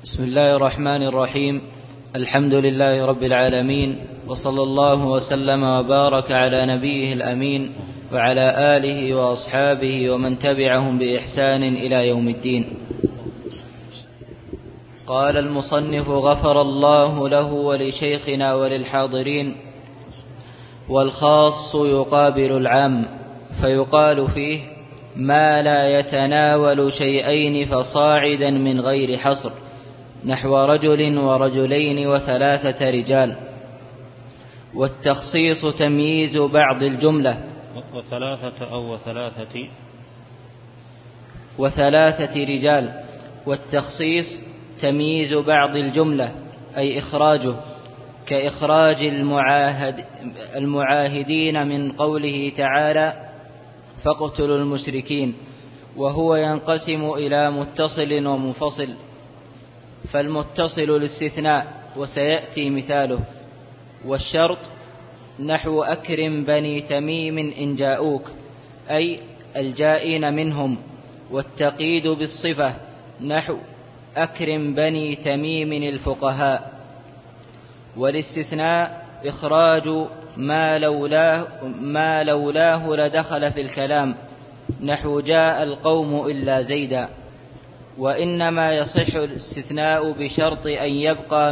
بسم الله الرحمن الرحيم. الحمد لله رب العالمين، وصلى الله وسلم وبارك على نبيه الأمين وعلى آله وأصحابه ومن تبعهم بإحسان إلى يوم الدين. قال المصنف غفر الله له ولشيخنا وللحاضرين: والخاص يقابل العام، فيقال فيه ما لا يتناول شيئين فصاعدا من غير حصر، نحو رجل ورجلين وثلاثة رجال. والتخصيص تمييز بعض الجملة وثلاثة رجال. والتخصيص تمييز بعض الجملة أي إخراجه، كإخراج المعاهدين من قوله تعالى فاقتلوا المشركين، وهو ينقسم إلى متصل ومنفصل. فالمتصل الاستثناء وسيأتي مثاله. والشرط نحو أكرم بني تميم إن جاءوك، أي الجائين منهم. والتقييد بالصفة نحو أكرم بني تميم الفقهاء. والاستثناء إخراج ما لولاه لدخل في الكلام، نحو جاء القوم إلا زيدا. وإنما يصح الاستثناء بشرط أن يبقى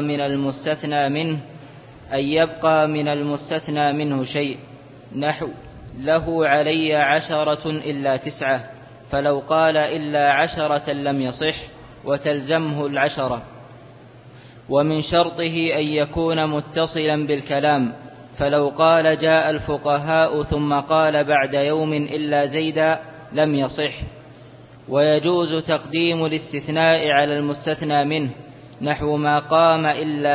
من المستثنى منه شيء، نحو له علي 10 إلا 9، فلو قال إلا 10 لم يصح وتلزمه 10. ومن شرطه أن يكون متصلا بالكلام، فلو قال جاء الفقهاء ثم قال بعد يوم إلا زيدا لم يصح. ويجوز تقديم الاستثناء على المستثنى منه، نحو ما قام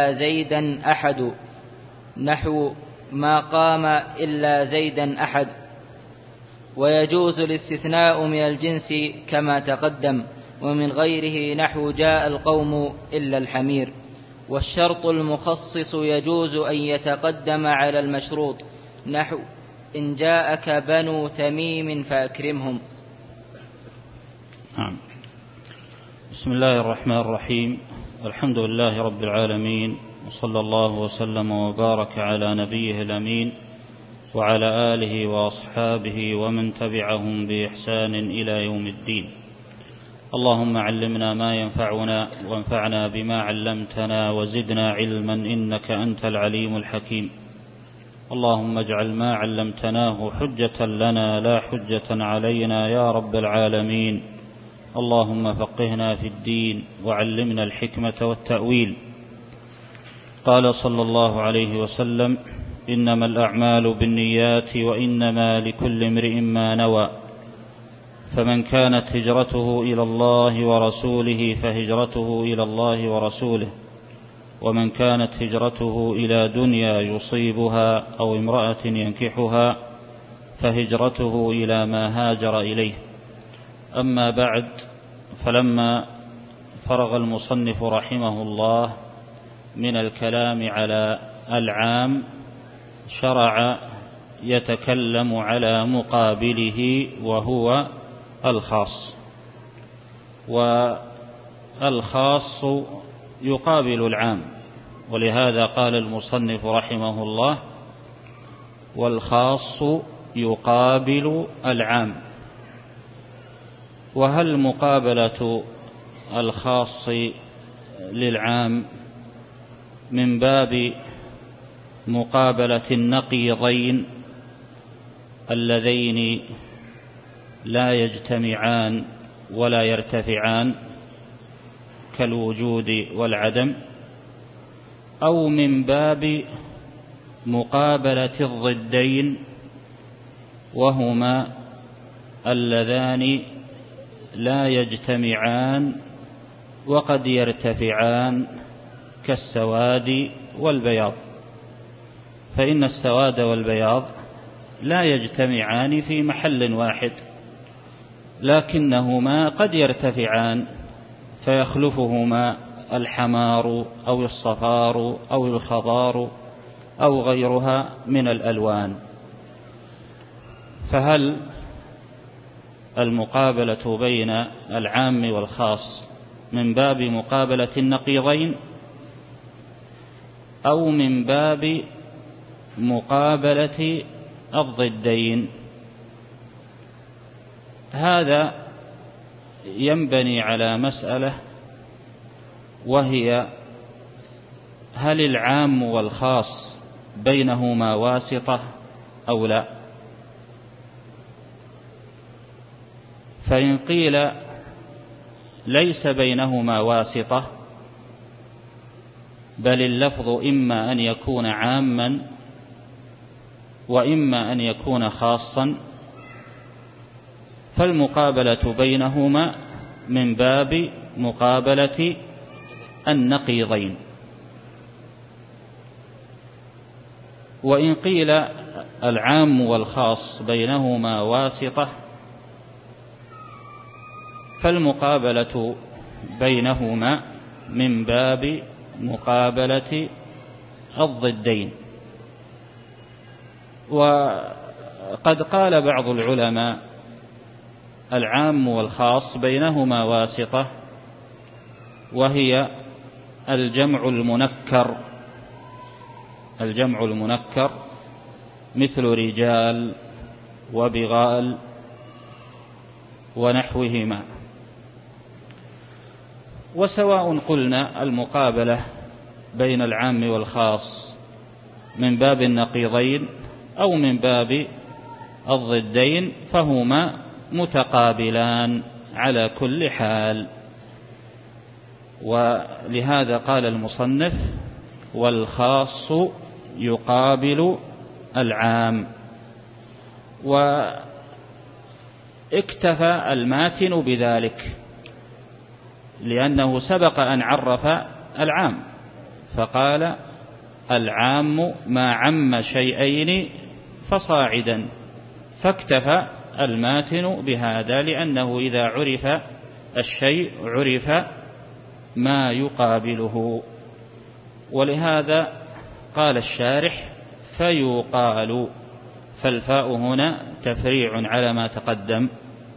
إلا زيدا أحد. ويجوز الاستثناء من الجنس كما تقدم، ومن غيره نحو جاء القوم إلا الحمير. والشرط المخصص يجوز أن يتقدم على المشروط، نحو إن جاءك بنو تميم فأكرمهم. بسم الله الرحمن الرحيم. الحمد لله رب العالمين، وصلى الله وسلم وبارك على نبيه الأمين وعلى آله وأصحابه ومن تبعهم بإحسان إلى يوم الدين. اللهم علمنا ما ينفعنا، وانفعنا بما علمتنا، وزدنا علما إنك أنت العليم الحكيم. اللهم اجعل ما علمتناه حجة لنا لا حجة علينا يا رب العالمين. اللهم فقهنا في الدين وعلمنا الحكمة والتأويل. قال صلى الله عليه وسلم: إنما الأعمال بالنيات وإنما لكل امرئ ما نوى، فمن كانت هجرته إلى الله ورسوله فهجرته إلى الله ورسوله، ومن كانت هجرته إلى دنيا يصيبها أو امرأة ينكحها فهجرته إلى ما هاجر إليه. أما بعد، فلما فرغ المصنف رحمه الله من الكلام على العام، شرع يتكلم على مقابله وهو الخاص. والخاص يقابل العام، ولهذا قال المصنف رحمه الله: والخاص يقابل العام. وهل مقابلة الخاص للعام من باب مقابلة النقيضين اللذين لا يجتمعان ولا يرتفعان كالوجود والعدم، أو من باب مقابلة الضدين وهما اللذان لا يجتمعان وقد يرتفعان كالسواد والبياض؟ فإن السواد والبياض لا يجتمعان في محل واحد، لكنهما قد يرتفعان فيخلفهما الحمار أو الصفار أو الخضار أو غيرها من الألوان. فهل المقابلة بين العام والخاص من باب مقابلة النقيضين أو من باب مقابلة الضدين. هذا ينبني على مسألة، وهي: هل العام والخاص بينهما واسطة أو لا؟ فإن قيل ليس بينهما واسطة، بل اللفظ إما أن يكون عاما وإما أن يكون خاصا، فالمقابلة بينهما من باب مقابلة النقيضين. وإن قيل العام والخاص بينهما واسطة، فالمقابلة بينهما من باب مقابلة الضدين. وقد قال بعض العلماء: العام والخاص بينهما واسطة، وهي الجمع المنكر مثل رجال وبغال ونحوهما. وسواء قلنا المقابلة بين العام والخاص من باب النقيضين أو من باب الضدين، فهما متقابلان على كل حال. ولهذا قال المصنف: والخاص يقابل العام. واكتفى الماتن بذلك، لأنه سبق أن عرف العام فقال: العام ما عم شيئين فصاعدا، فاكتفى الماتن بهذا، لأنه إذا عرف الشيء عرف ما يقابله. ولهذا قال الشارح: فيقال، فالفاء هنا تفريع على ما تقدم،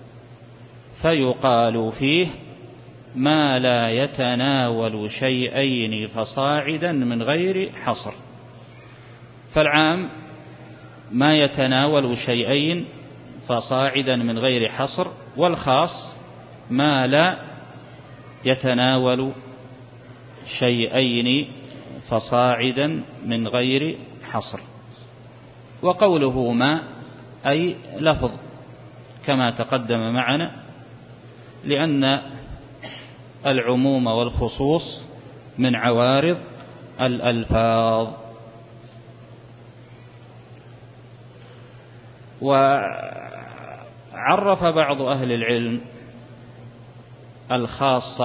فيقال فيه ما لا يتناول شيئين فصاعدا من غير حصر. فالعام ما يتناول شيئين فصاعدا من غير حصر، والخاص ما لا يتناول شيئين فصاعدا من غير حصر. وقوله ما أي لفظ كما تقدم معنا، لأن العموم والخصوص من عوارض الألفاظ. وعرف بعض أهل العلم الخاص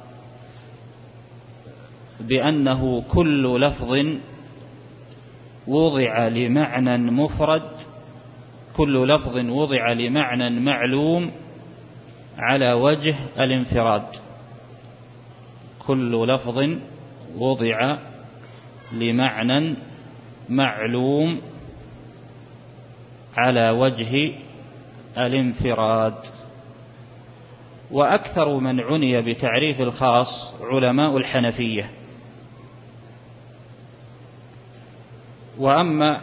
بأنه كل لفظ وضع لمعنى مفرد، كل لفظ وضع لمعنى معلوم على وجه الانفراد، كل لفظ وضع لمعنى معلوم على وجه الانفراد. وأكثر من عني بتعريف الخاص علماء الحنفية. وأما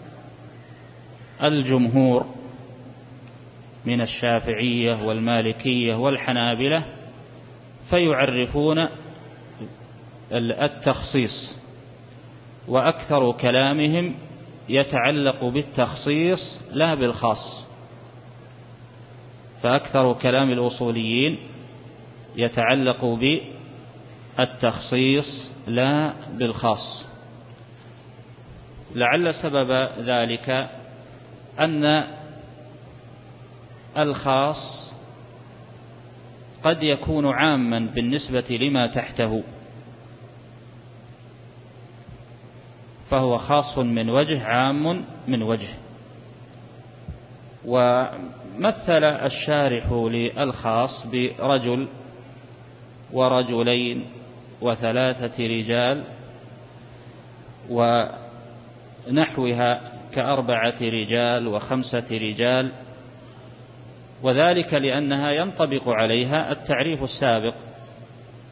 الجمهور من الشافعية والمالكية والحنابلة فيعرفون التخصيص، وأكثر كلامهم يتعلق بالتخصيص لا بالخاص. فأكثر كلام الأصوليين يتعلق بالتخصيص لا بالخاص. لعل سبب ذلك أن الخاص قد يكون عاما بالنسبة لما تحته، فهو خاص من وجه عام من وجه. ومثل الشارح للخاص برجل ورجلين وثلاثة رجال ونحوها كأربعة رجال وخمسة رجال، وذلك لأنها ينطبق عليها التعريف السابق،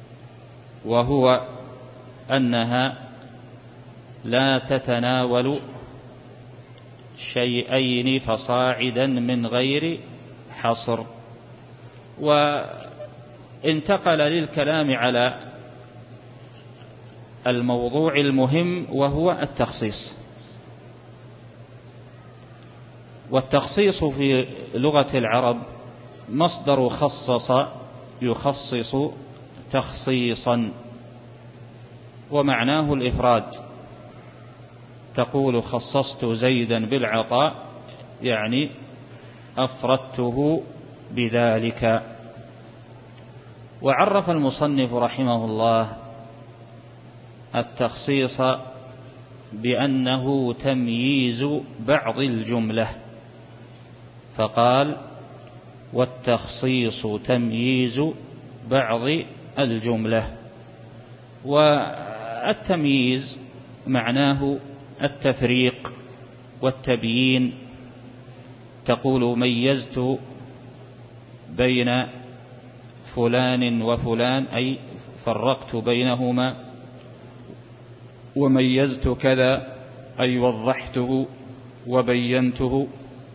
وهو أنها لا تتناول شيئين فصاعدا من غير حصر. وانتقل للكلام على الموضوع المهم وهو التخصيص. والتخصيص في لغة العرب مصدر خصص يخصص تخصيصا، ومعناه الإفراد. تقول خصصت زيدا بالعطاء، يعني أفردته بذلك. وعرف المصنف رحمه الله التخصيص بأنه تمييز بعض الجملة، فقال: والتخصيص تمييز بعض الجملة. والتمييز معناه التفريق والتبيين. تقول ميزت بين فلان وفلان، أي فرقت بينهما. وميزت كذا، أي وضحته وبينته.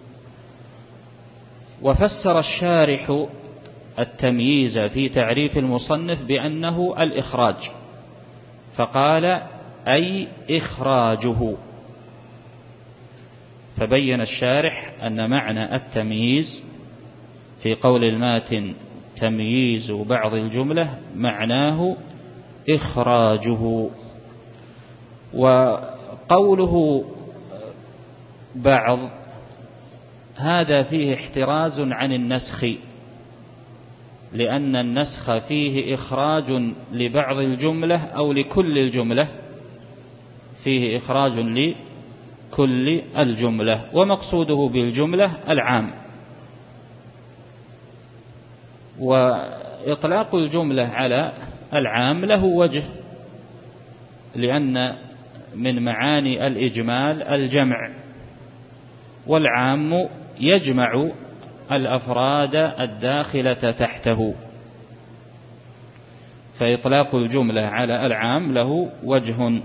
وفسر الشارح التمييز في تعريف المصنف بأنه الإخراج، فقال: أي إخراجه. فبين الشارح أن معنى التمييز في قول الماتن تمييز بعض الجملة معناه إخراجه. وقوله بعض هذا فيه احتراز عن النسخ، لأن النسخ فيه إخراج لبعض الجملة أو لكل الجملة، فيه إخراج لكل الجملة، ومقصوده بالجملة العام. وإطلاق الجملة على العام له وجه، لأن من معاني الإجمال الجمع، والعام يجمع الأفراد الداخلة تحته، فإطلاق الجملة على العام له وجه،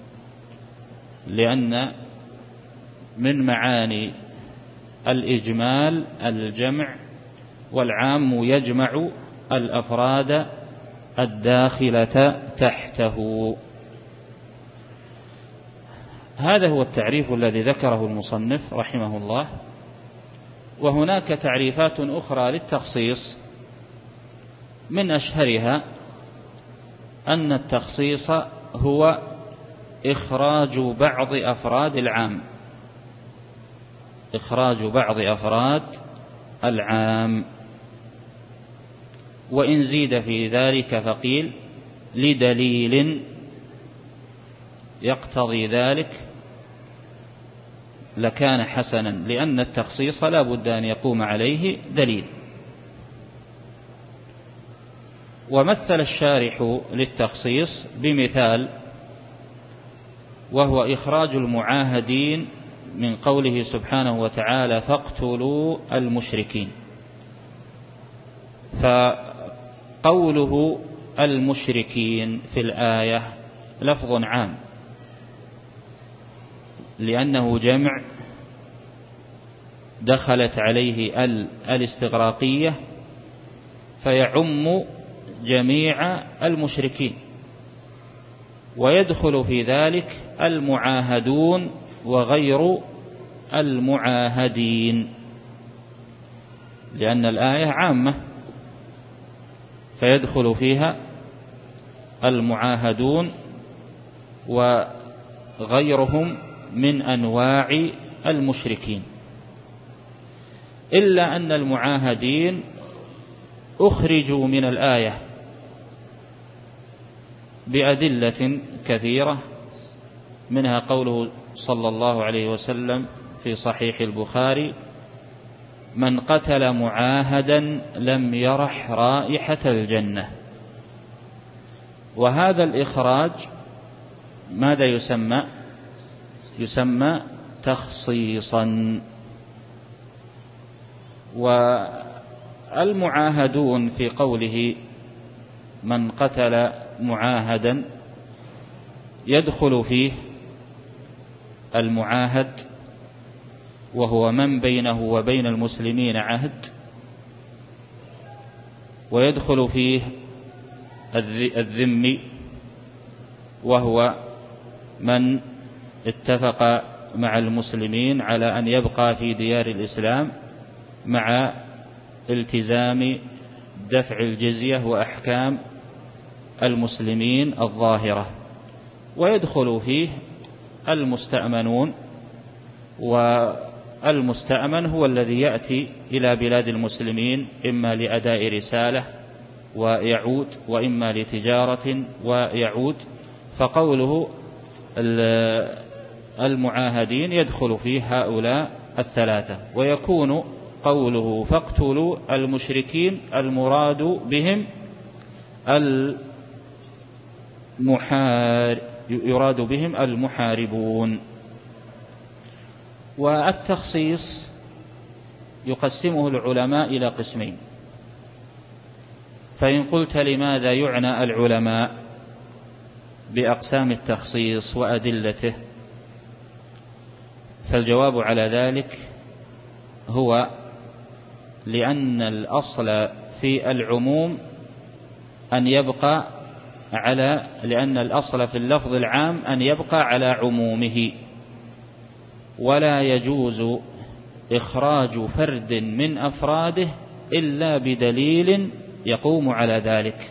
لأن من معاني الإجمال الجمع، والعام يجمع الأفراد الداخلة تحته. هذا هو التعريف الذي ذكره المصنف رحمه الله. وهناك تعريفات أخرى للتخصيص، من أشهرها أن التخصيص هو إخراج بعض أفراد العام، إخراج بعض أفراد العام. وإن زيد في ذلك فقيل لدليل يقتضي ذلك لكان حسنا، لأن التخصيص لا بد أن يقوم عليه دليل. ومثل الشارح للتخصيص بمثال، وهو إخراج المعاهدين من قوله سبحانه وتعالى: فاقتلوا المشركين. فقوله المشركين في الآية لفظ عام، لأنه جمع دخلت عليه الاستغراقية، فيعم جميع المشركين، ويدخل في ذلك المعاهدون وغير المعاهدين، لأن الآية عامة، فيدخل فيها المعاهدون وغيرهم من أنواع المشركين، إلا أن المعاهدين أخرجوا من الآية بأدلة كثيرة، منها قوله صلى الله عليه وسلم في صحيح البخاري: من قتل معاهدا لم يرح رائحة الجنة. وهذا الإخراج ماذا يسمى؟ يسمى تخصيصا. والمعاهدون في قوله من قتل معاهدا يدخل فيه المعاهد وهو من بينه وبين المسلمين عهد، ويدخل فيه الذمي وهو من اتفق مع المسلمين على أن يبقى في ديار الإسلام مع التزام دفع الجزية وأحكام المسلمين الظاهرة. ويدخل فيه المستأمنون، والمستأمن هو الذي يأتي إلى بلاد المسلمين إما لأداء رسالة ويعود، وإما لتجارة ويعود. فقوله المعاهدين يدخل فيه هؤلاء الثلاثة. ويكون قوله فاقتلوا المشركين المراد بهم يراد بهم المحاربون. والتخصيص يقسمه العلماء إلى قسمين. فإن قلت لماذا يعنى العلماء بأقسام التخصيص وأدلته، فالجواب على ذلك هو لأن الأصل في العموم أن يبقى لأن الأصل في اللفظ العام أن يبقى على عمومه، ولا يجوز إخراج فرد من أفراده إلا بدليل يقوم على ذلك.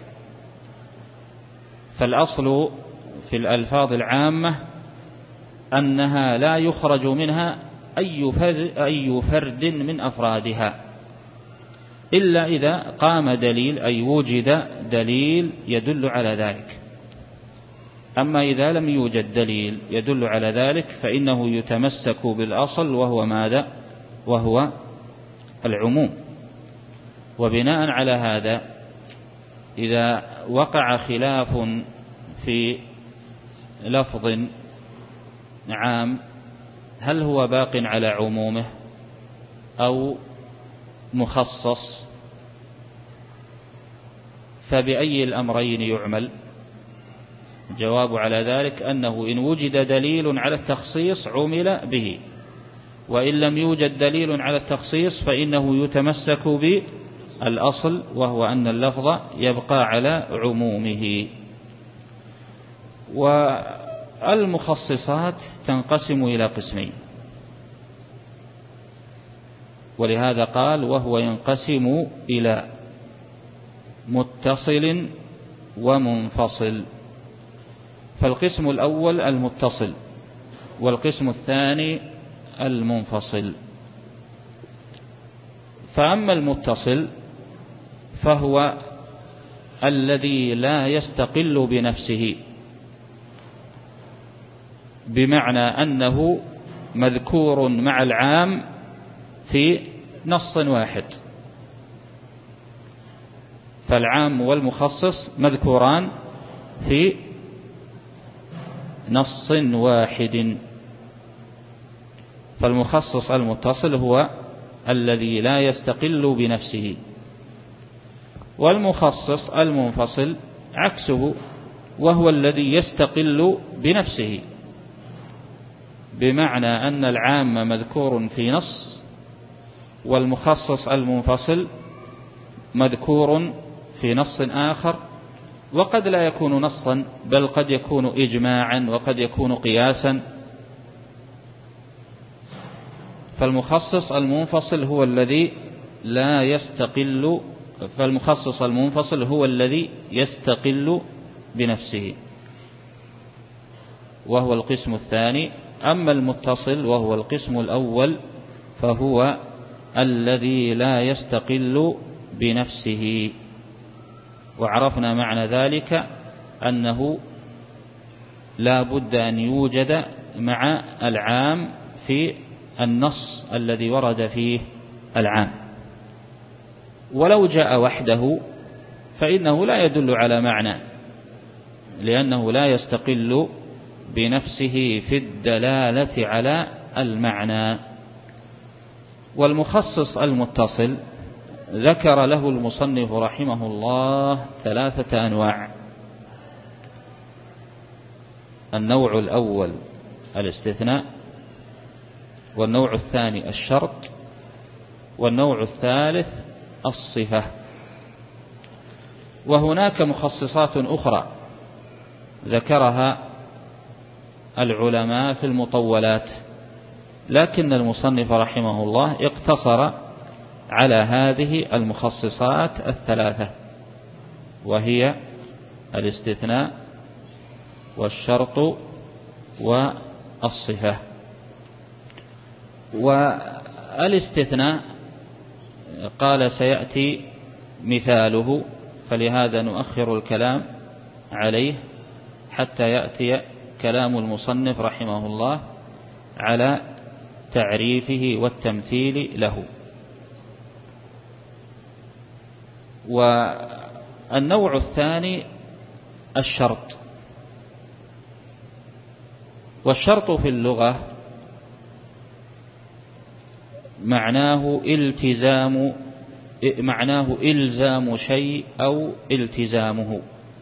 فالأصل في الألفاظ العامة أنها لا يخرج منها أي فرد من أفرادها إلا إذا قام دليل، أي وجد دليل يدل على ذلك. أما إذا لم يوجد دليل يدل على ذلك فإنه يتمسك بالأصل، وهو ماذا؟ وهو العموم. وبناء على هذا إذا وقع خلاف في لفظ عام هل هو باق على عمومه أو مخصص، فبأي الأمرين يعمل؟ جواب على ذلك أنه إن وجد دليل على التخصيص عمل به، وإن لم يوجد دليل على التخصيص فإنه يتمسك بالأصل، وهو أن اللفظ يبقى على عمومه. والمخصصات تنقسم إلى قسمين، ولهذا قال وهو ينقسم إلى متصل ومنفصل. فالقسم الأول المتصل، والقسم الثاني المنفصل. فأما المتصل فهو الذي لا يستقل بنفسه، بمعنى أنه مذكور مع العام في نص واحد. فالعام والمخصص مذكوران في نص واحد. فالمخصص المتصل هو الذي لا يستقل بنفسه، والمخصص المنفصل عكسه، وهو الذي يستقل بنفسه، بمعنى أن العام مذكور في نص، والمخصص المنفصل مذكور في نص آخر، وقد لا يكون نصا بل قد يكون إجماعا وقد يكون قياسا. فالمخصص المنفصل هو الذي لا يستقل، فالمخصص المنفصل هو الذي يستقل بنفسه، وهو القسم الثاني. أما المتصل وهو القسم الأول فهو الذي لا يستقل بنفسه. وعرفنا معنى ذلك أنه لا بد أن يوجد مع العام في النص الذي ورد فيه العام، ولو جاء وحده فإنه لا يدل على معنى، لأنه لا يستقل بنفسه في الدلالة على المعنى. والمخصص المتصل ذكر له المصنف رحمه الله 3 أنواع. النوع الأول الاستثناء، والنوع الثاني الشرط، والنوع الثالث الصفة. وهناك مخصصات أخرى ذكرها العلماء في المطولات، لكن المصنف رحمه الله اقتصر على هذه المخصصات الثلاثة، وهي الاستثناء والشرط والصفة. والاستثناء قال سيأتي مثاله، فلهذا نؤخر الكلام عليه حتى يأتي كلام المصنف رحمه الله على تعريفه والتمثيل له. والنوع الثاني الشرط. والشرط في اللغة معناه إلزام شيء أو التزامه،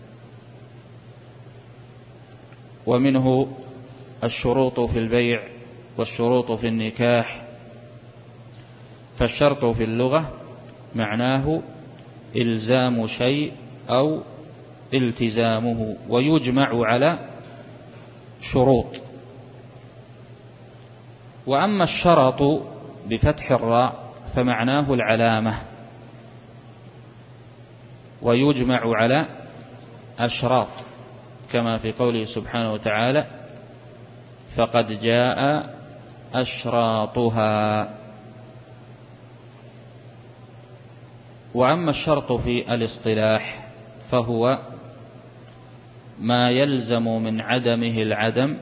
ومنه الشروط في البيع والشروط في النكاح. فالشرط في اللغة معناه إلزام شيء أو التزامه، ويجمع على شروط. وأما الشرط بفتح الراء فمعناه العلامة، ويجمع على أشراط، كما في قوله سبحانه وتعالى فقد جاء أشراطها. وأما الشرط في الاصطلاح فهو ما يلزم من عدمه العدم،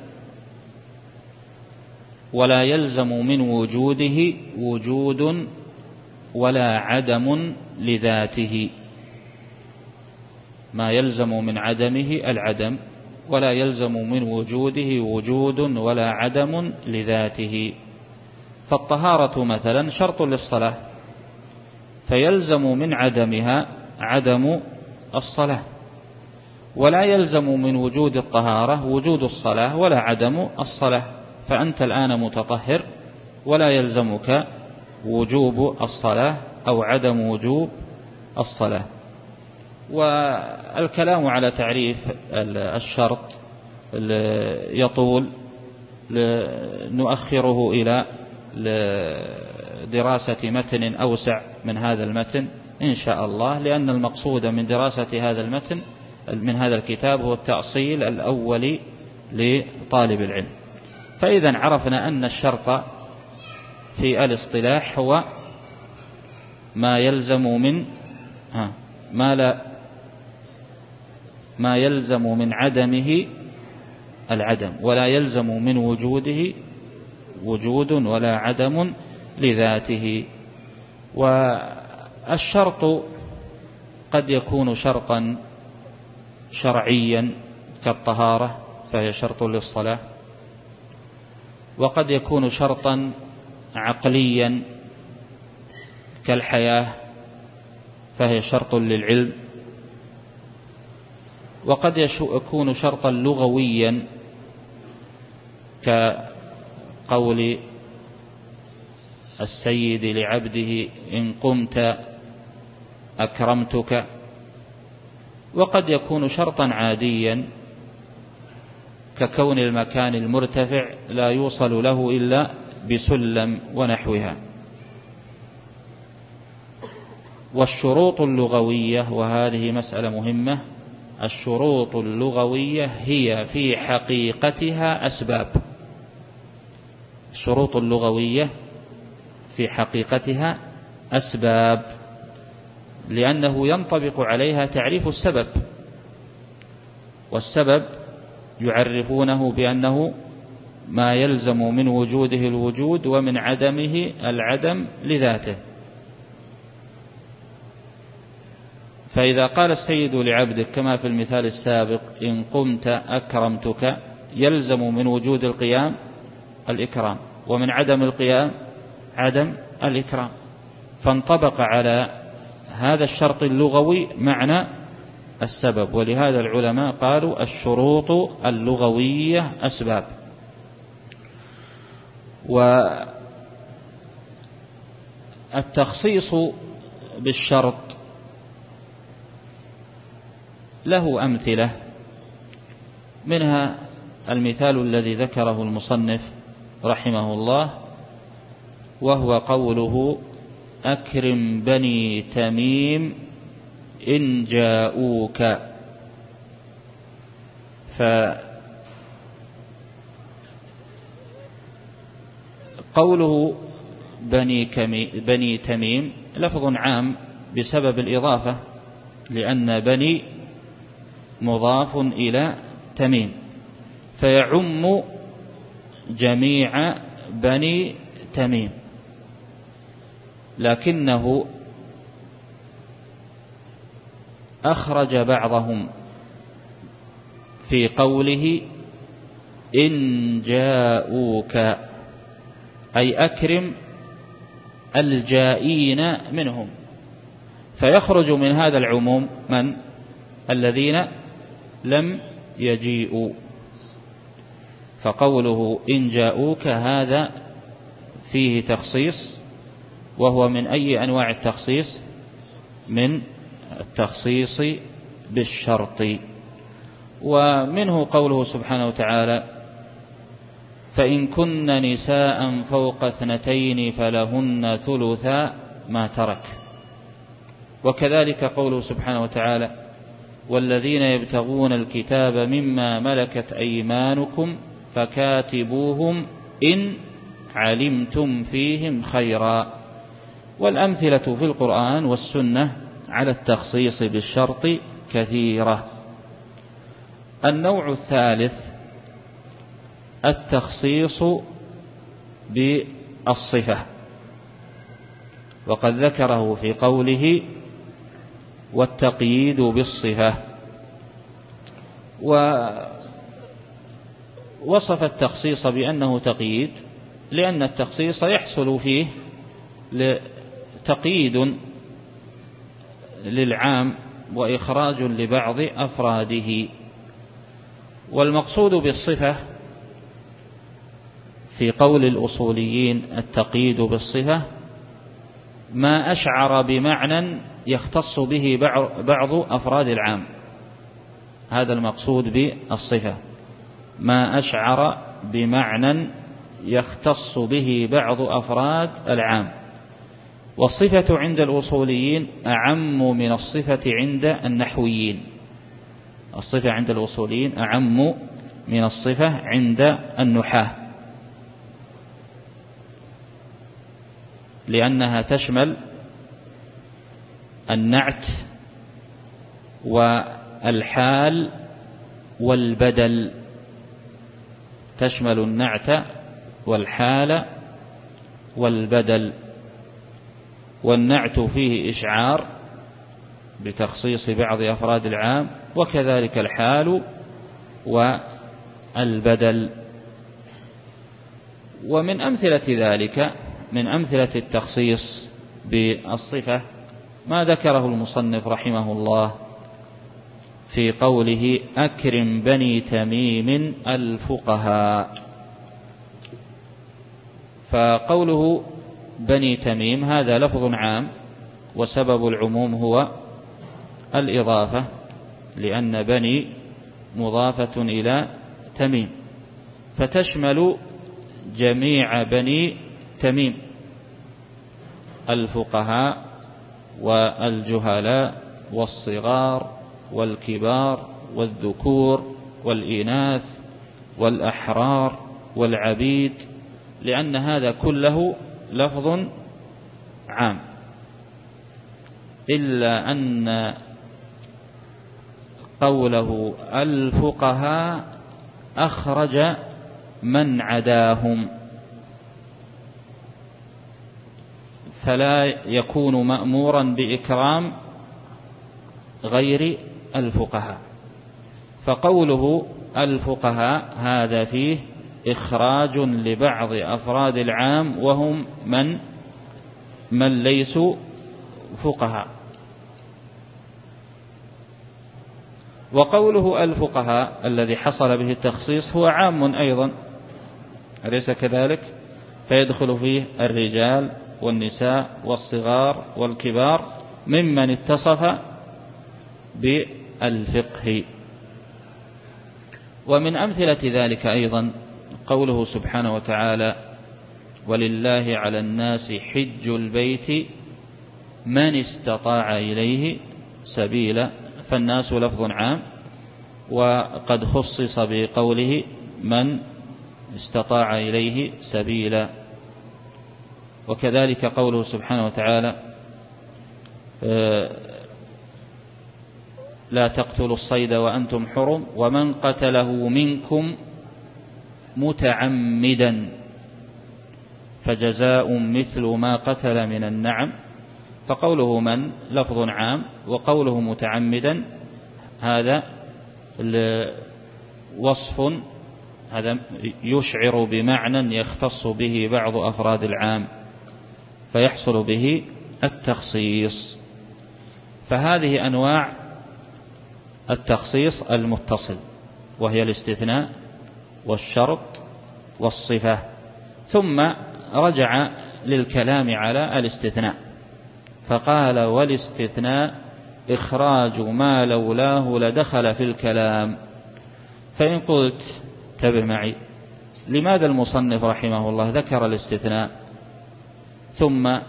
ولا يلزم من وجوده وجود ولا عدم لذاته. ما يلزم من عدمه العدم، ولا يلزم من وجوده وجود ولا عدم لذاته. فالطهارة مثلا شرط للصلاة، فيلزم من عدمها عدم الصلاة، ولا يلزم من وجود الطهارة وجود الصلاة ولا عدم الصلاة. فأنت الآن متطهر ولا يلزمك وجوب الصلاة أو عدم وجوب الصلاة. والكلام على تعريف الشرط يطول، نؤخره إلى دراسة متن أوسع من هذا المتن إن شاء الله، لأن المقصود من دراسة هذا المتن من هذا الكتاب هو التأصيل الأولي لطالب العلم. فإذا عرفنا أن الشرط في الاصطلاح هو ما يلزم من ما يلزم من عدمه العدم، ولا يلزم من وجوده وجود ولا عدم لذاته. والشرط قد يكون شرطا شرعيا كالطهارة فهي شرط للصلاة، وقد يكون شرطا عقليا كالحياة فهي شرط للعلم، وقد يكون شرطا لغويا كقول السيد لعبده إن قمت أكرمتك، وقد يكون شرطا عاديا ككون المكان المرتفع لا يوصل له إلا بسلم ونحوها. والشروط اللغوية، وهذه مسألة مهمة، الشروط اللغوية هي في حقيقتها أسباب. الشروط اللغوية في حقيقتها أسباب، لأنه ينطبق عليها تعريف السبب، والسبب يعرفونه بأنه ما يلزم من وجوده الوجود ومن عدمه العدم لذاته. فإذا قال السيد لعبدك كما في المثال السابق إن قمت أكرمتك، يلزم من وجود القيام الإكرام، ومن عدم القيام عدم الإكرام. فانطبق على هذا الشرط اللغوي معنى السبب. ولهذا العلماء قالوا الشروط اللغوية أسباب. والتخصيص بالشرط له أمثلة، منها المثال الذي ذكره المصنف رحمه الله، وهو قوله أكرم بني تميم إن جاءوك. فقوله بني تميم لفظ عام بسبب الإضافة، لأن بني مضاف إلى تميم، فيعم جميع بني تميم، لكنه أخرج بعضهم في قوله إن جاءوك، أي أكرم الجائين منهم، فيخرج من هذا العموم من الذين لم يجيئوا. فقوله إن جاءوك هذا فيه تخصيص، وهو من أي أنواع التخصيص؟ من التخصيص بالشرط. ومنه قوله سبحانه وتعالى فإن كن نساء فوق 2 فلهن ثلثا ما ترك. وكذلك قوله سبحانه وتعالى والذين يبتغون الكتاب مما ملكت أيمانكم فكاتبوهم إن علمتم فيهم خيرا. والأمثلة في القرآن والسنة على التخصيص بالشرط كثيرة. النوع الثالث التخصيص بالصفة، وقد ذكره في قوله والتقييد بالصفة. ووصف التخصيص بأنه تقييد لأن التخصيص يحصل فيه تقييد للعام وإخراج لبعض أفراده. والمقصود بالصفة في قول الأصوليين التقييد بالصفة ما أشعر بمعنى يختص به بعض أفراد العام. هذا المقصود بالصفة، ما أشعر بمعنى يختص به بعض أفراد العام. والصفة عند الأصوليين أعم من الصفة عند النحويين. الصفة عند الأصوليين أعم من الصفة عند النحاة، لأنها تشمل النعت والحال والبدل. تشمل النعت والحال والبدل. والنعت فيه إشعار بتخصيص بعض أفراد العام، وكذلك الحال والبدل. ومن أمثلة ذلك، من أمثلة التخصيص بالصفة ما ذكره المصنف رحمه الله في قوله أكرم بني تميم الفقهاء. فقوله بني تميم هذا لفظ عام، وسبب العموم هو الإضافة، لأن بني مضافة إلى تميم، فتشمل جميع بني تميم، الفقهاء والجهلاء والصغار والكبار والذكور والإناث والأحرار والعبيد، لأن هذا كله لفظ عام، إلا أن قوله الفقهاء أخرج من عداهم، فلا يكون مأمورا بإكرام غير الفقهاء. فقوله الفقهاء هذا فيه إخراج لبعض أفراد العام، وهم من ليسوا فقهاء. وقوله الفقهاء الذي حصل به التخصيص هو عام أيضا، أليس كذلك؟ فيدخل فيه الرجال والنساء والصغار والكبار ممن اتصف بالفقه. ومن أمثلة ذلك أيضا قوله سبحانه وتعالى: ولله على الناس حج البيت من استطاع إليه سبيلا. فالناس لفظ عام، وقد خصص بقوله من استطاع إليه سبيلا. وكذلك قوله سبحانه وتعالى: لا تقتلوا الصيد وأنتم حرم ومن قتله منكم متعمدا فجزاء مثل ما قتل من النعم. فقوله من لفظ عام، وقوله متعمدا هذا وصف، هذا يشعر بمعنى يختص به بعض أفراد العام فيحصل به التخصيص. فهذه أنواع التخصيص المتصل، وهي الاستثناء والشرط والصفة. ثم رجع للكلام على الاستثناء فقال: والاستثناء إخراج ما لولاه لدخل في الكلام. فإن قلت انتبه معي، لماذا المصنف رحمه الله ذكر الاستثناء ثم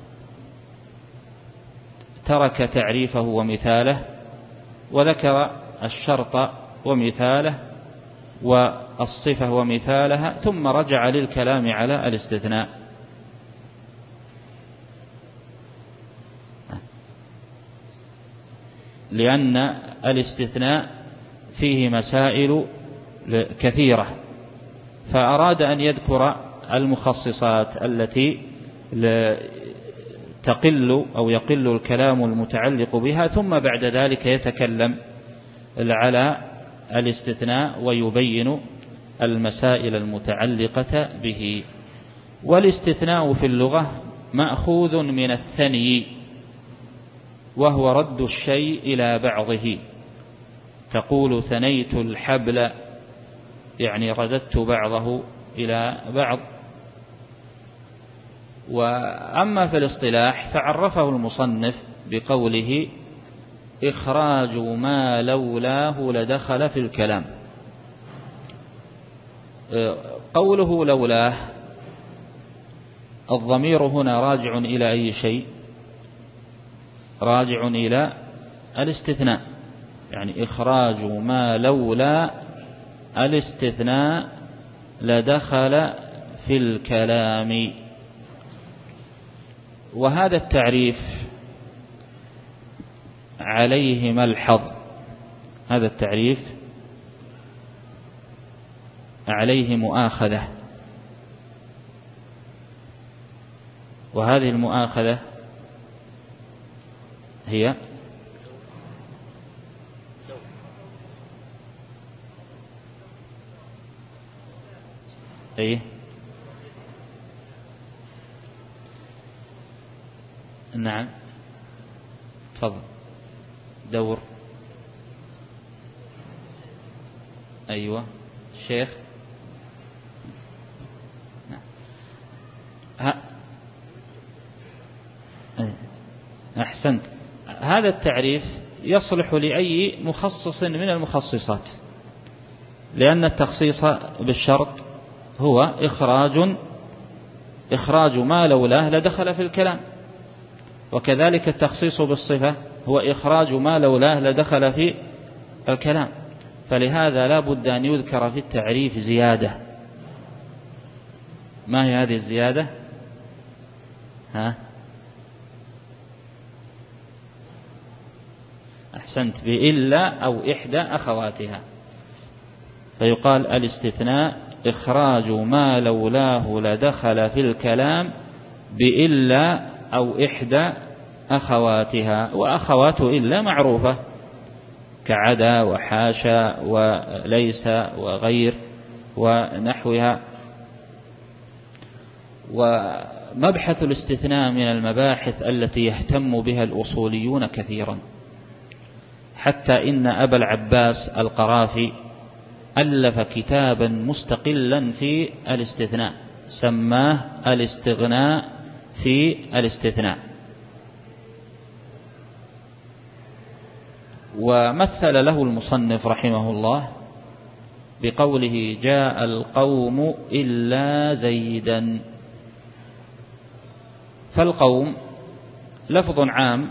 ترك تعريفه ومثاله، وذكر الشرط ومثاله والصفة ومثالها، ثم رجع للكلام على الاستثناء؟ لأن الاستثناء فيه مسائل كثيرة، فأراد أن يذكر المخصصات التي تقل أو يقل الكلام المتعلق بها، ثم بعد ذلك يتكلم على الاستثناء ويبين المسائل المتعلقة به. والاستثناء في اللغة مأخوذ من الثني، وهو رد الشيء إلى بعضه. تقول ثنيت الحبل، يعني رددت بعضه إلى بعض. وأما في الاصطلاح فعرفه المصنف بقوله: إخراج ما لولاه لدخل في الكلام. قوله لولاه، الضمير هنا راجع إلى أي شيء؟ راجع إلى الاستثناء، يعني إخراج ما لولا الاستثناء لدخل في الكلام. وهذا التعريف عليه ملحظ، هذا التعريف عليه مؤاخذة، وهذه المؤاخذة هي نعم، تفضل دور. أيوة الشيخ. أحسنت. هذا التعريف يصلح لأي مخصص من المخصصات، لأن التخصيص بالشرط هو إخراج ما لولاه لدخل في الكلام، وكذلك التخصيص بالصفة هو إخراج ما لولاه لدخل في الكلام. فلهذا لا بد أن يذكر في التعريف زيادة. ما هي هذه الزيادة؟ أحسنت، بإلا أو إحدى أخواتها. فيقال الاستثناء إخراج ما لولاه لدخل في الكلام بإلا أو إحدى أخواتها. وأخوات إلا معروفة كعدا وحاشا وليس وغير ونحوها. ومبحث الاستثناء من المباحث التي يهتم بها الأصوليون كثيرا، حتى إن أبا العباس القرافي ألف كتابا مستقلا في الاستثناء سماه الاستغناء في الاستثناء. ومثل له المصنف رحمه الله بقوله جاء القوم إلا زيدا. فالقوم لفظ عام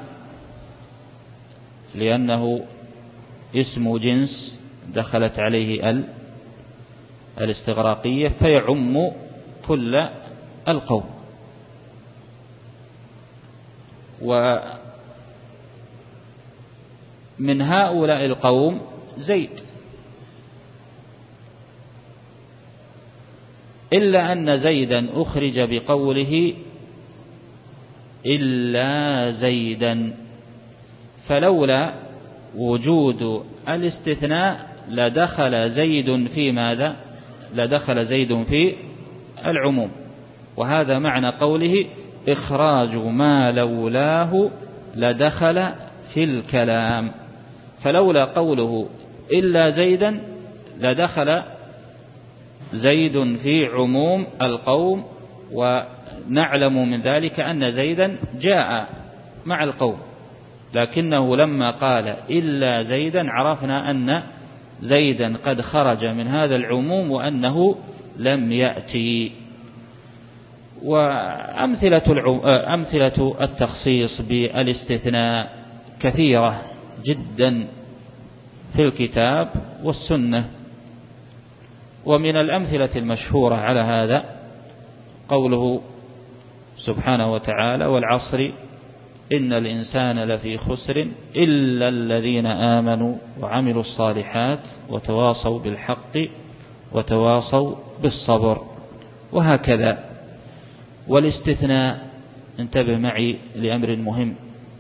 لأنه اسم جنس دخلت عليه الاستغراقية فيعم كل القوم. ومن هؤلاء القوم زيد، إلا أن زيدا أخرج بقوله إلا زيدا، فلولا وجود الاستثناء لدخل زيد في ماذا؟ لدخل زيد في العموم. وهذا معنى قوله إخراج ما لولاه لدخل في الكلام. فلولا قوله إلا زيدا لدخل زيد في عموم القوم، ونعلم من ذلك أن زيدا جاء مع القوم، لكنه لما قال إلا زيدا عرفنا أن زيدا قد خرج من هذا العموم وأنه لم يأتي. وأمثلة التخصيص بالاستثناء كثيرة جدا في الكتاب والسنة. ومن الأمثلة المشهورة على هذا قوله سبحانه وتعالى والعصر إن الإنسان لفي خسر إلا الذين آمنوا وعملوا الصالحات وتواصوا بالحق وتواصوا بالصبر. وهكذا. والاستثناء، انتبه معي لأمر مهم،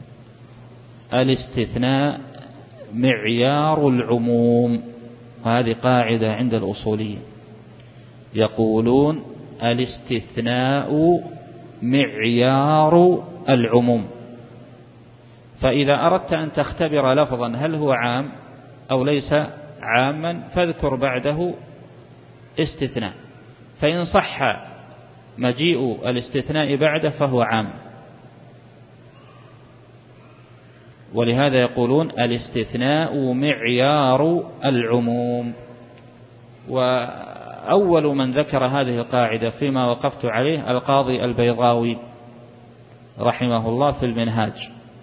الاستثناء معيار العموم، وهذه قاعدة عند الأصوليين يقولون الاستثناء معيار العموم. فإذا أردت أن تختبر لفظا هل هو عام أو ليس عاما فاذكر بعده استثناء، فإن صح مجيء الاستثناء بعده فهو عام. ولهذا يقولون الاستثناء معيار العموم. وأول من ذكر هذه القاعدة فيما وقفت عليه القاضي البيضاوي رحمه الله في المنهاج.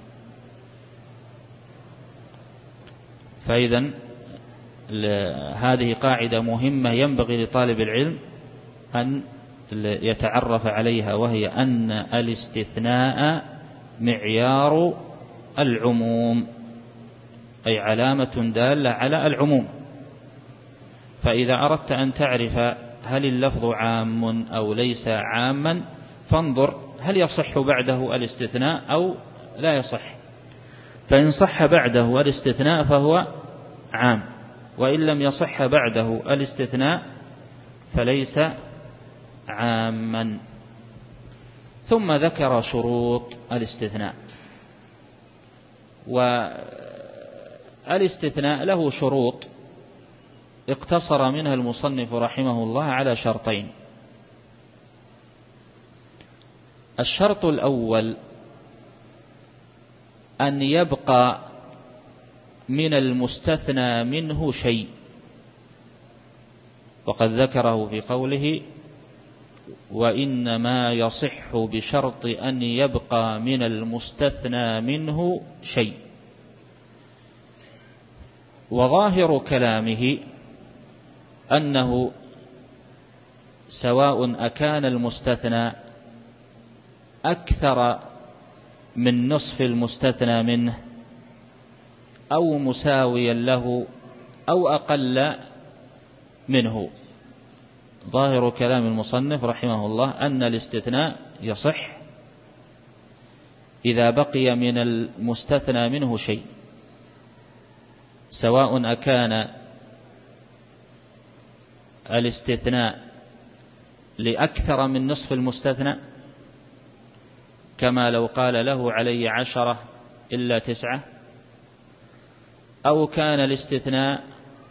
فإذا هذه قاعدة مهمة ينبغي لطالب العلم أن يتعرف عليها، وهي أن الاستثناء معيار العموم، أي علامة دالة على العموم. فإذا أردت أن تعرف هل اللفظ عام أو ليس عاما فانظر هل يصح بعده الاستثناء أو لا يصح. فإن صح بعده الاستثناء فهو عام، وإن لم يصح بعده الاستثناء فليس عاما. ثم ذكر شروط الاستثناء. والاستثناء له شروط اقتصر منها المصنف رحمه الله على شرطين. الشرط الأول أن يبقى من المستثنى منه شيء، وقد ذكره في قوله وإنما يصح بشرط أن يبقى من المستثنى منه شيء. وظاهر كلامه أنه سواء أكان المستثنى أكثر من نصف المستثنى منه أو مساويا له أو أقل منه. ظاهر كلام المصنف رحمه الله أن الاستثناء يصح إذا بقي من المستثنى منه شيء، سواء أكان الاستثناء لأكثر من نصف المستثنى، كما لو قال له علي 10 إلا 9، أو كان الاستثناء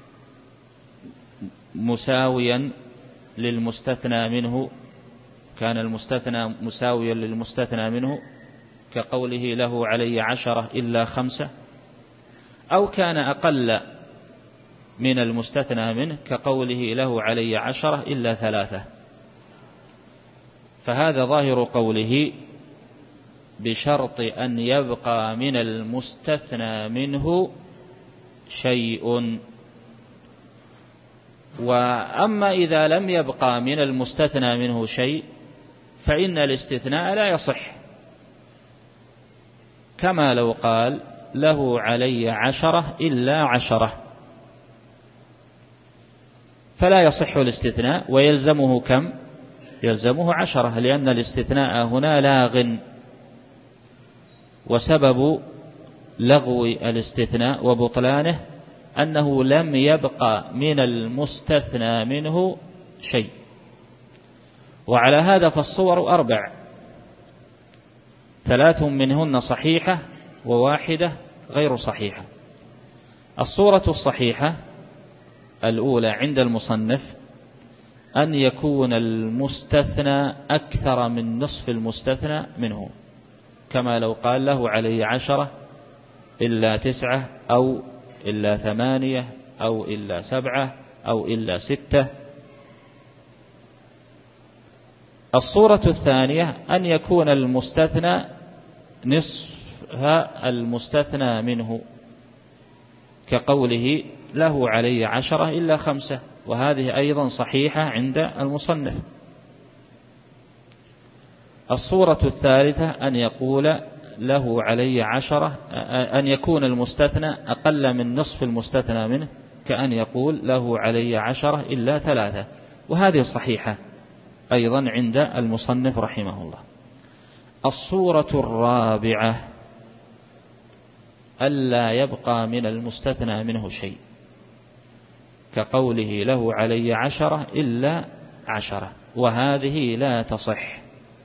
مساويا للمستثنى منه، كان المستثنى مساويا للمستثنى منه كقوله له علي 10 إلا 5، أو كان أقل من المستثنى منه كقوله له علي 10 إلا 3. فهذا ظاهر قوله بشرط أن يبقى من المستثنى منه شيء. وأما إذا لم يبقى من المستثنى منه شيء فإن الاستثناء لا يصح، كما لو قال له علي 10 إلا 10، فلا يصح الاستثناء ويلزمه كم؟ يلزمه 10، لأن الاستثناء هنا لاغ. وسبب لغو الاستثناء وبطلانه أنه لم يبقى من المستثنى منه شيء. وعلى هذا فالصور 4، 3 منهن صحيحة و1 غير صحيحة. الصورة الصحيحة الأولى عند المصنف أن يكون المستثنى أكثر من نصف المستثنى منه، كما لو قال له علي 10 إلا 9 أو إلا 8 أو إلا 7 أو إلا 6. الصورة الثانية أن يكون المستثنى نصف المستثنى منه كقوله له علي 10 إلا 5، وهذه أيضا صحيحة عند المصنف. الصورة الثالثة أن يقول له علي 10، أن يكون المستثنى أقل من نصف المستثنى منه كأن يقول له علي 10 إلا 3، وهذه صحيحة أيضا عند المصنف رحمه الله. الصورة الرابعة ألا يبقى من المستثنى منه شيء كقوله له علي 10 إلا 10، وهذه لا تصح.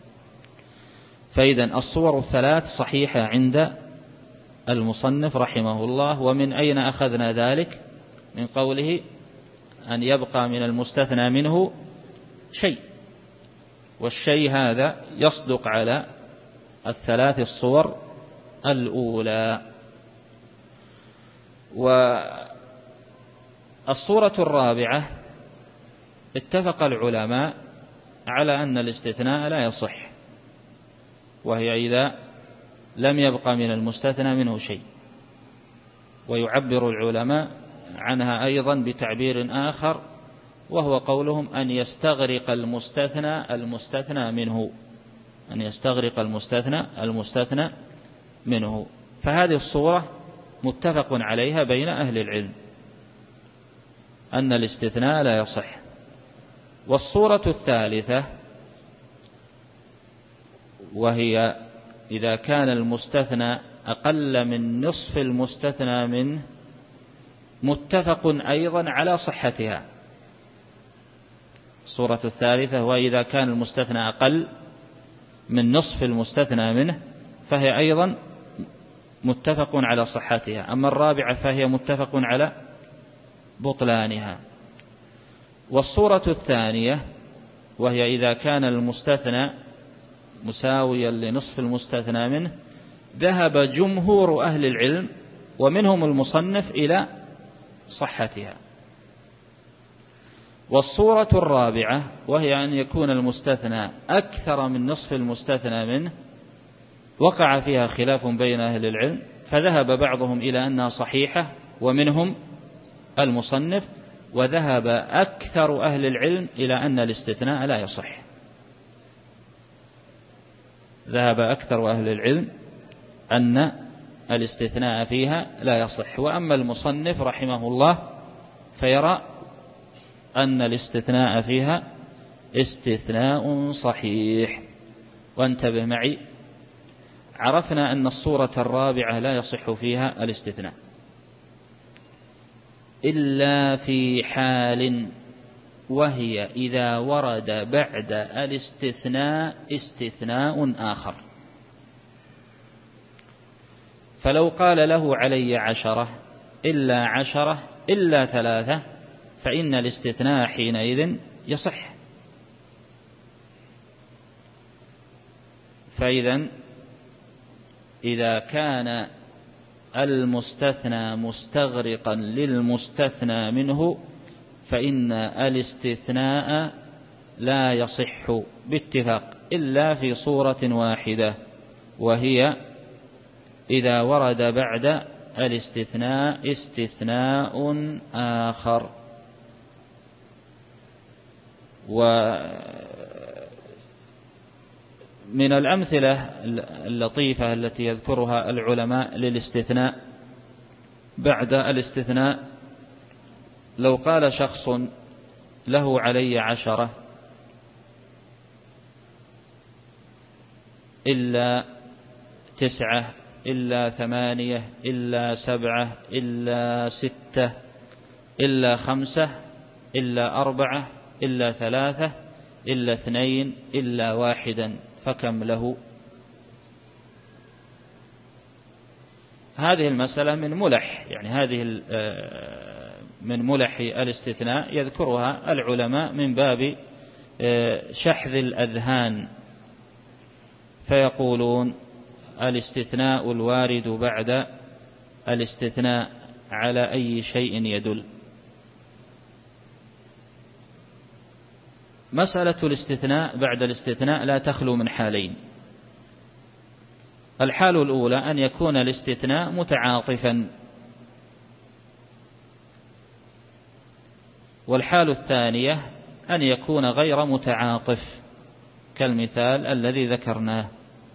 فإذا الصور الثلاث صحيحة عند المصنف رحمه الله. ومن أين أخذنا ذلك؟ من قوله أن يبقى من المستثنى منه شيء، والشيء هذا يصدق على الثلاث الصور الأولى. والصورة الرابعة اتفق العلماء على أن الاستثناء لا يصح، وهي إذا لم يبقى من المستثنى منه شيء. ويعبر العلماء عنها أيضا بتعبير آخر، وهو قولهم أن يستغرق المستثنى منه، أن يستغرق المستثنى منه. فهذه الصورة متفق عليها بين أهل العلم أن الاستثناء لا يصح. والصورة الثالثة وهي إذا كان المستثنى أقل من نصف المستثنى منه، متفق أيضا على صحتها. الصورة الثالثة وإذا كان المستثنى أقل من نصف المستثنى منه فهي أيضا متفق على صحتها. أما الرابعة فهي متفق على بطلانها. والصورة الثانية وهي إذا كان المستثنى مساويا لنصف المستثنى منه، ذهب جمهور أهل العلم ومنهم المصنف إلى صحتها. والصورة الرابعة وهي أن يكون المستثنى أكثر من نصف المستثنى منه، وقع فيها خلاف بين أهل العلم، فذهب بعضهم إلى أنها صحيحة ومنهم المصنف، وذهب أكثر أهل العلم إلى أن الاستثناء لا يصح. ذهب أكثر أهل العلم أن الاستثناء فيها لا يصح. وأما المصنف رحمه الله فيرى أن الاستثناء فيها استثناء صحيح. وانتبه معي، عرفنا أن الصورة الرابعة لا يصح فيها الاستثناء إلا في حال، وهي إذا ورد بعد الاستثناء استثناء آخر. فلو قال له علي 10 إلا 10 إلا 3 فإن الاستثناء حينئذ يصح. فإذا إذا كان المستثنى مستغرقا للمستثنى منه فإن الاستثناء لا يصح باتفاق إلا في صورة واحدة، وهي إذا ورد بعد الاستثناء استثناء آخر. ومن الأمثلة اللطيفة التي يذكرها العلماء للاستثناء بعد الاستثناء، لو قال شخص له علي 10 إلا 9 إلا 8 إلا 7 إلا 6 إلا 5 إلا 4 إلا 3 إلا 2 إلا 1 فكم له؟ هذه المسألة من ملح، يعني هذه من ملح الاستثناء يذكرها العلماء من باب شحذ الأذهان، فيقولون الاستثناء الوارد بعد الاستثناء على أي شيء يدل. مسألة الاستثناء بعد الاستثناء لا تخلو من حالين: الحال الأولى أن يكون الاستثناء متعاطفا، والحال الثانية أن يكون غير متعاطف كالمثال الذي ذكرناه.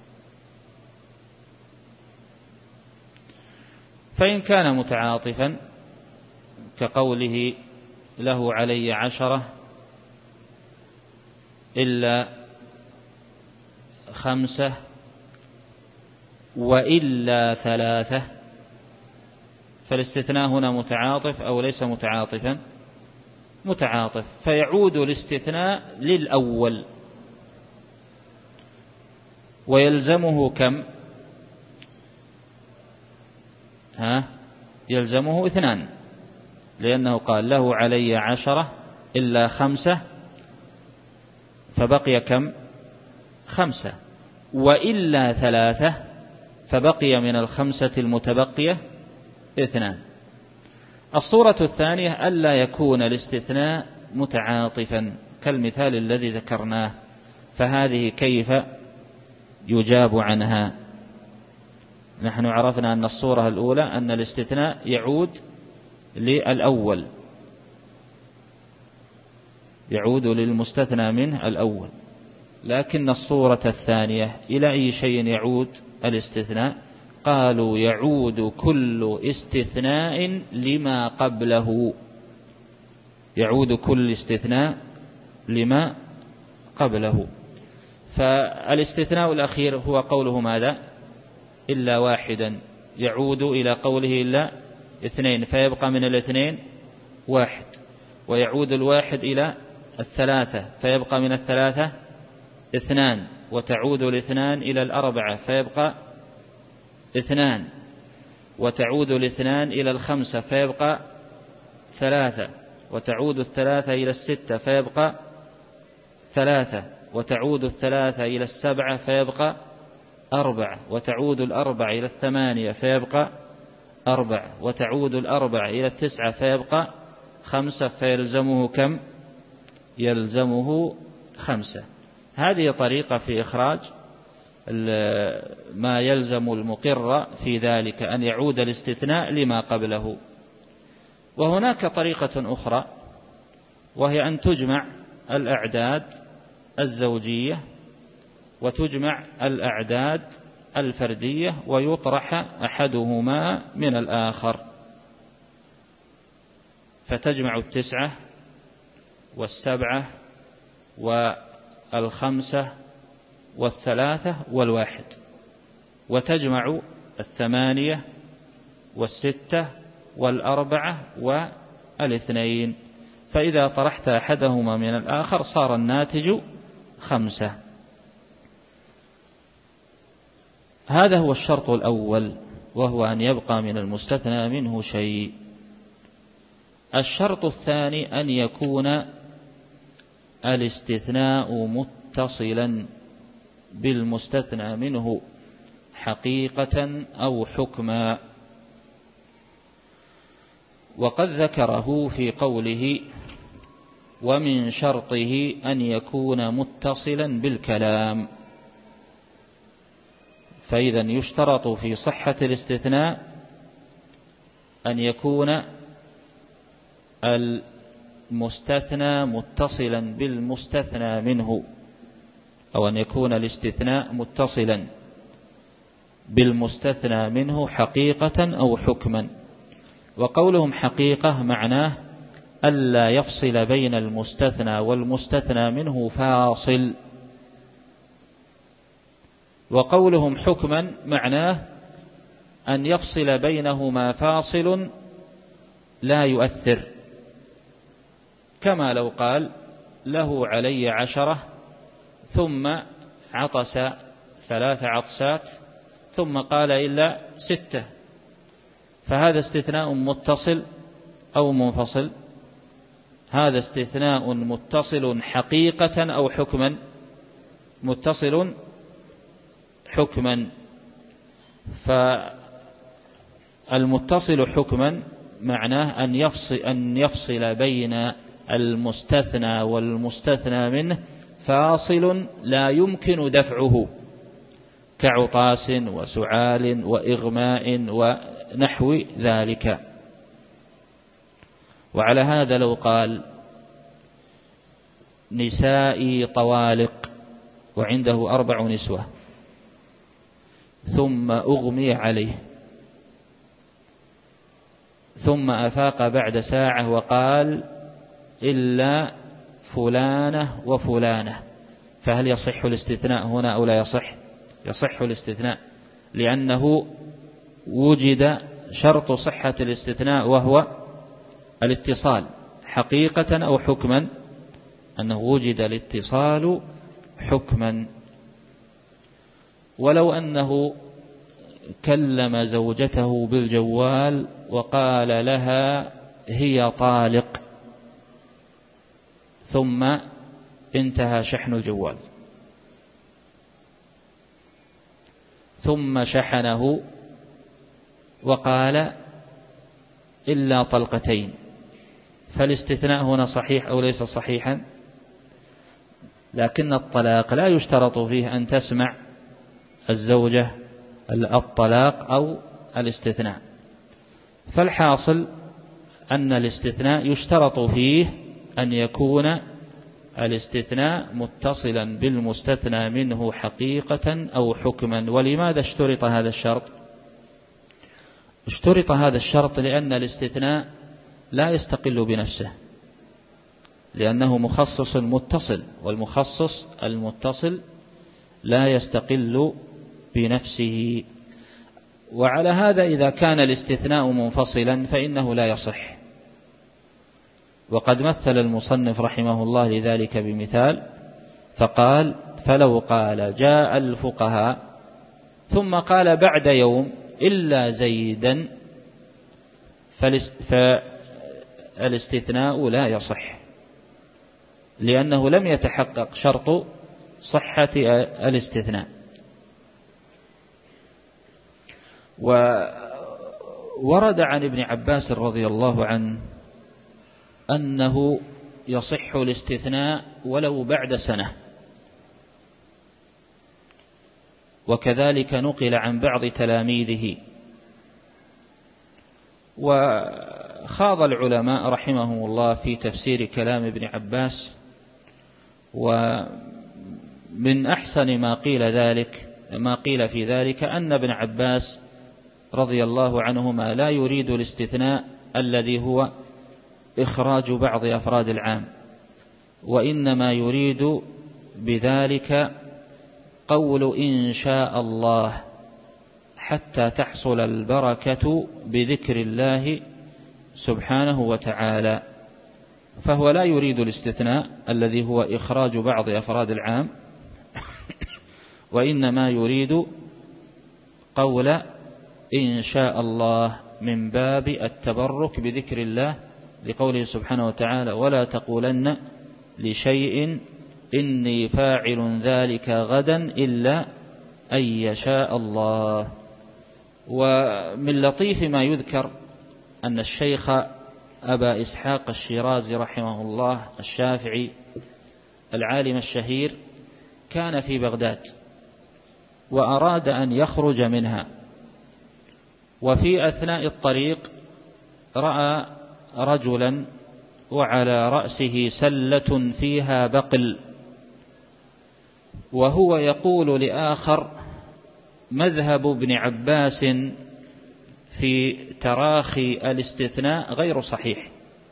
فإن كان متعاطفا كقوله له علي 10 إلا 5 وإلا 3، فالاستثناء هنا متعاطف أو ليس متعاطفا؟ متعاطف، فيعود الاستثناء للأول ويلزمه كم؟ يلزمه 2، لأنه قال له علي 10 إلا 5 فبقي كم؟ 5، وإلا 3 فبقي من 5 المتبقية 2. الصورة الثانية ألا يكون الاستثناء متعاطفا كالمثال الذي ذكرناه، فهذه كيف يجاب عنها؟ نحن عرفنا أن الصورة الأولى أن الاستثناء يعود للأول، يعود للمستثنى منه الأول، لكن الصورة الثانية إلى أي شيء يعود الاستثناء؟ قالوا يعود كل استثناء لما قبله، يعود كل استثناء لما قبله. فالاستثناء الأخير هو قوله ماذا؟ إلا 1، يعود إلى قوله إلا 2 فيبقى من 2 1، ويعود 1 إلى 3 فيبقى من 3 2، وتعود 2 إلى 4 فيبقى 2، وتعود 2 إلى 5 فيبقى 3، وتعود 3 إلى 6 فيبقى 3، وتعود 3 إلى 7 فيبقى 4، وتعود 4 إلى 8 فيبقى 4، وتعود 4 إلى 9 فيبقى 5، فيلزمه كم؟ يلزمه 5. هذه طريقة في إخراج ما يلزم المقر في ذلك أن يعود الاستثناء لما قبله. وهناك طريقة أخرى، وهي أن تجمع الأعداد الزوجية وتجمع الأعداد الفردية ويطرح أحدهما من الآخر، فتجمع 9 و7 و5 و3 و1، وتجمع 8 و6 و4 و2، فإذا طرحت أحدهما من الآخر صار الناتج 5. هذا هو الشرط الأول، وهو أن يبقى من المستثنى منه شيء. الشرط الثاني أن يكون الاستثناء متصلا بالمستثنى منه حقيقة أو حكما، وقد ذكره في قوله: ومن شرطه أن يكون متصلا بالكلام. فإذا يشترط في صحة الاستثناء أن يكون المستثنى متصلا بالمستثنى منه، أو أن يكون الاستثناء متصلا بالمستثنى منه حقيقة أو حكما. وقولهم حقيقة معناه ألا يفصل بين المستثنى والمستثنى منه فاصل، وقولهم حكما معناه أن يفصل بينهما فاصل لا يؤثر، كما لو قال: له علي 10 ثم عطس 3 عطسات ثم قال إلا 6، فهذا استثناء متصل أو منفصل؟ هذا استثناء متصل حقيقة أو حكما؟ متصل حكما. فالمتصل حكما معناه أن يفصل بين المستثنى والمستثنى منه فاصل لا يمكن دفعه، كعطاس وسعال وإغماء ونحو ذلك. وعلى هذا لو قال: نسائي طوالق وعنده 4 نسوة، ثم أغمي عليه، ثم أفاق بعد ساعة وقال: إلا فلانة وفلانة، فهل يصح الاستثناء هنا أو لا يصح؟ يصح الاستثناء، لأنه وجد شرط صحة الاستثناء وهو الاتصال حقيقة أو حكما، أنه وجد الاتصال حكما. ولو أنه كلم زوجته بالجوال وقال لها: هي طالق، ثم انتهى شحن الجوال، ثم شحنه وقال: إلا طلقتين، فالاستثناء هنا صحيح أو ليس صحيحا؟ لكن الطلاق لا يشترط فيه أن تسمع الزوجة الطلاق أو الاستثناء، فالحاصل أن الاستثناء يشترط فيه أن يكون الاستثناء متصلا بالمستثنى منه حقيقة أو حكما. ولماذا اشترط هذا الشرط؟ اشترط هذا الشرط لأن الاستثناء لا يستقل بنفسه، لأنه مخصص متصل، والمخصص المتصل لا يستقل بنفسه. وعلى هذا إذا كان الاستثناء منفصلا فإنه لا يصح. وقد مثل المصنف رحمه الله لذلك بمثال، فقال: فلو قال: جاء الفقهاء، ثم قال بعد يوم: إلا زيدا، فالاستثناء لا يصح، لأنه لم يتحقق شرط صحة الاستثناء. وورد عن ابن عباس رضي الله عنه أنه يصح الاستثناء ولو بعد سنة، وكذلك نقل عن بعض تلاميذه. وخاض العلماء رحمهم الله في تفسير كلام ابن عباس، ومن أحسن ما قيل في ذلك أن ابن عباس رضي الله عنهما لا يريد الاستثناء الذي هو إخراج بعض أفراد العام، وإنما يريد بذلك قول إن شاء الله، حتى تحصل البركة بذكر الله سبحانه وتعالى. فهو لا يريد الاستثناء الذي هو إخراج بعض أفراد العام، وإنما يريد قول إن شاء الله من باب التبرك بذكر الله، لقوله سبحانه وتعالى: ولا تقولن لشيء إني فاعل ذلك غدا إلا أن يشاء الله. ومن لطيف ما يذكر أن الشيخ أبا إسحاق الشيرازي رحمه الله الشافعي العالم الشهير كان في بغداد وأراد أن يخرج منها، وفي أثناء الطريق رأى رجلا وعلى رأسه سلة فيها بقل، وهو يقول لآخر: مذهب ابن عباس في تراخي الاستثناء غير صحيح،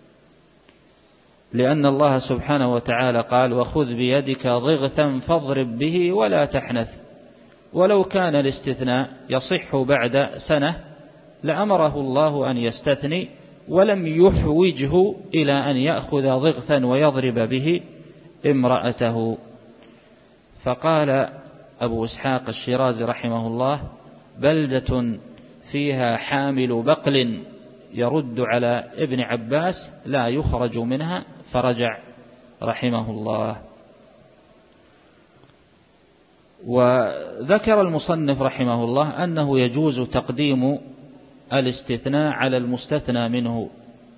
لأن الله سبحانه وتعالى قال: وخذ بيدك ضغثا فاضرب به ولا تحنث. ولو كان الاستثناء يصح بعد سنة لأمره الله أن يستثني، ولم يحوجه إلى أن يأخذ ضغثا ويضرب به امرأته. فقال أبو إسحاق الشيرازي رحمه الله: بلدة فيها حامل بقل يرد على ابن عباس لا يخرج منها، فرجع رحمه الله. وذكر المصنف رحمه الله أنه يجوز تقديم الاستثناء على المستثنى منه،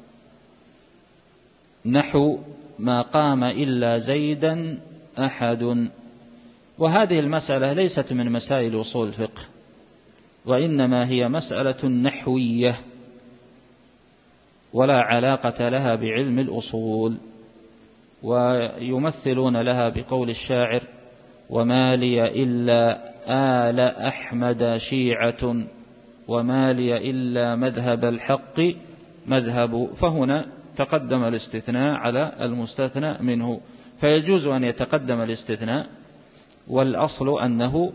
نحو ما قام إلا زيدا أحد. وهذه المسألة ليست من مسائل أصول الفقه، وإنما هي مسألة نحوية ولا علاقة لها بعلم الأصول، ويمثلون لها بقول الشاعر: وما لي إلا آل أحمد شيعة وما لي إلا مذهب الحق مذهب. فهنا تقدم الاستثناء على المستثنى منه، فيجوز أن يتقدم الاستثناء، والأصل أنه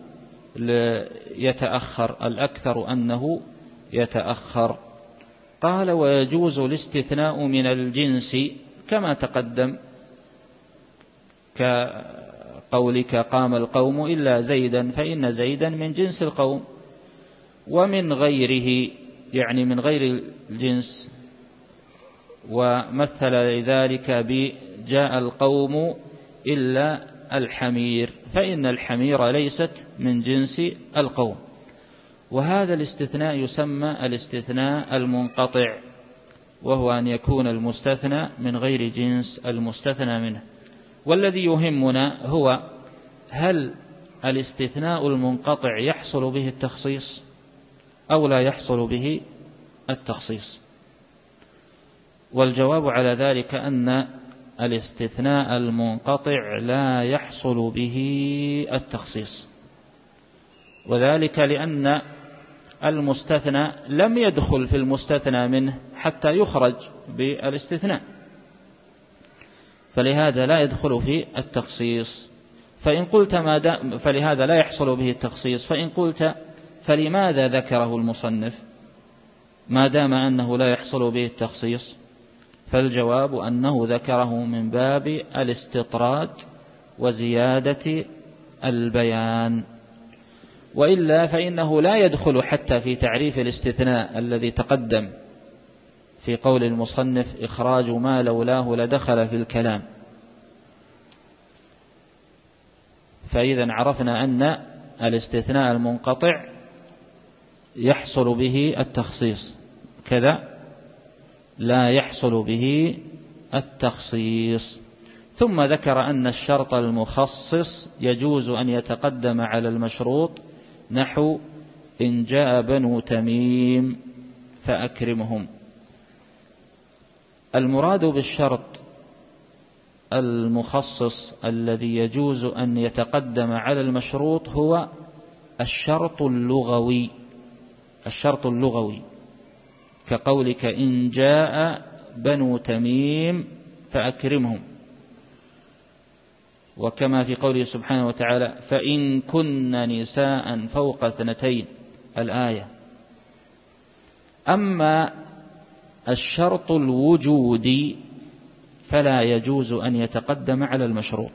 يتأخر، الأكثر أنه يتأخر. قال: ويجوز الاستثناء من الجنس كما تقدم، كقولك قام القوم إلا زيدا، فإن زيدا من جنس القوم. ومن غيره يعني من غير الجنس، ومثل لذلك بجاء القوم إلا الحمير، فإن الحمير ليست من جنس القوم. وهذا الاستثناء يسمى الاستثناء المنقطع، وهو أن يكون المستثنى من غير جنس المستثنى منه. والذي يهمنا هو: هل الاستثناء المنقطع يحصل به التخصيص أو لا يحصل به التخصيص؟ والجواب على ذلك أن الاستثناء المنقطع لا يحصل به التخصيص، وذلك لأن المستثنى لم يدخل في المستثنى منه حتى يخرج بالاستثناء، فلهذا لا يدخل في التخصيص. فإن قلت فلهذا لا يحصل به التخصيص. فإن قلت فلماذا ذكره المصنف ما دام أنه لا يحصل به التخصيص؟ فالجواب أنه ذكره من باب الاستطراد وزيادة البيان، وإلا فإنه لا يدخل حتى في تعريف الاستثناء الذي تقدم في قول المصنف: إخراج ما لولاه لدخل في الكلام. فإذا عرفنا أن الاستثناء المنقطع يحصل به التخصيص، كذا لا يحصل به التخصيص. ثم ذكر أن الشرط المخصص يجوز أن يتقدم على المشروط، نحو إن جاء بنو تميم فأكرمهم. المراد بالشرط المخصص الذي يجوز أن يتقدم على المشروط هو الشرط اللغوي، الشرط اللغوي، كقولك إن جاء بنو تميم فأكرمهم، وكما في قوله سبحانه وتعالى: فإن كن نساء فوق 2 الآية. أما الشرط الوجودي فلا يجوز أن يتقدم على المشروط.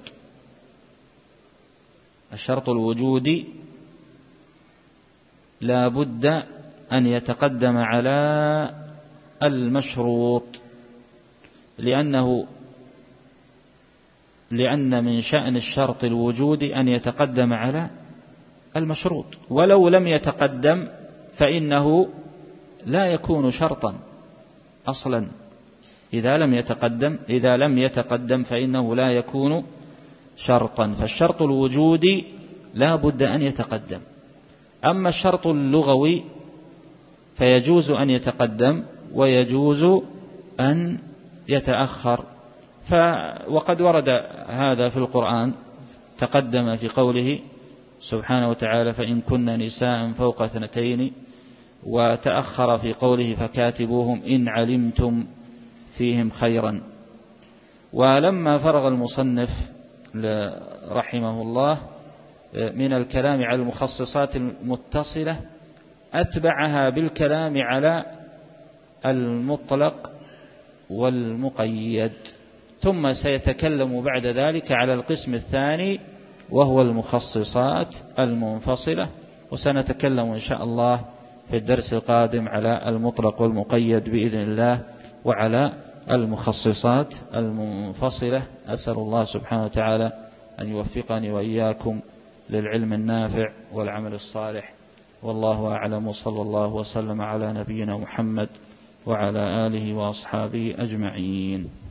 الشرط الوجودي لا بد أن يتقدم على المشروط، لأن من شأن الشرط الوجود أن يتقدم على المشروط، ولو لم يتقدم فإنه لا يكون شرطا أصلا. إذا لم يتقدم فإنه لا يكون شرطا، فالشرط الوجودي لا بد أن يتقدم. أما الشرط اللغوي فيجوز أن يتقدم ويجوز أن يتأخر. وقد ورد هذا في القرآن، تقدم في قوله سبحانه وتعالى فإن كن نساء فوق 2، وتأخر في قوله فكاتبوهم إن علمتم فيهم خيرا. ولما فرغ المصنف رحمه الله من الكلام على المخصصات المتصلة أتبعها بالكلام على المطلق والمقيد، ثم سيتكلم بعد ذلك على القسم الثاني وهو المخصصات المنفصلة، وسنتكلم إن شاء الله في الدرس القادم على المطلق والمقيد بإذن الله وعلى المخصصات المنفصلة. أسأل الله سبحانه وتعالى أن يوفقني وإياكم للعلم النافع والعمل الصالح، والله أعلم، وصلى الله وسلم على نبينا محمد وعلى آله وأصحابه أجمعين.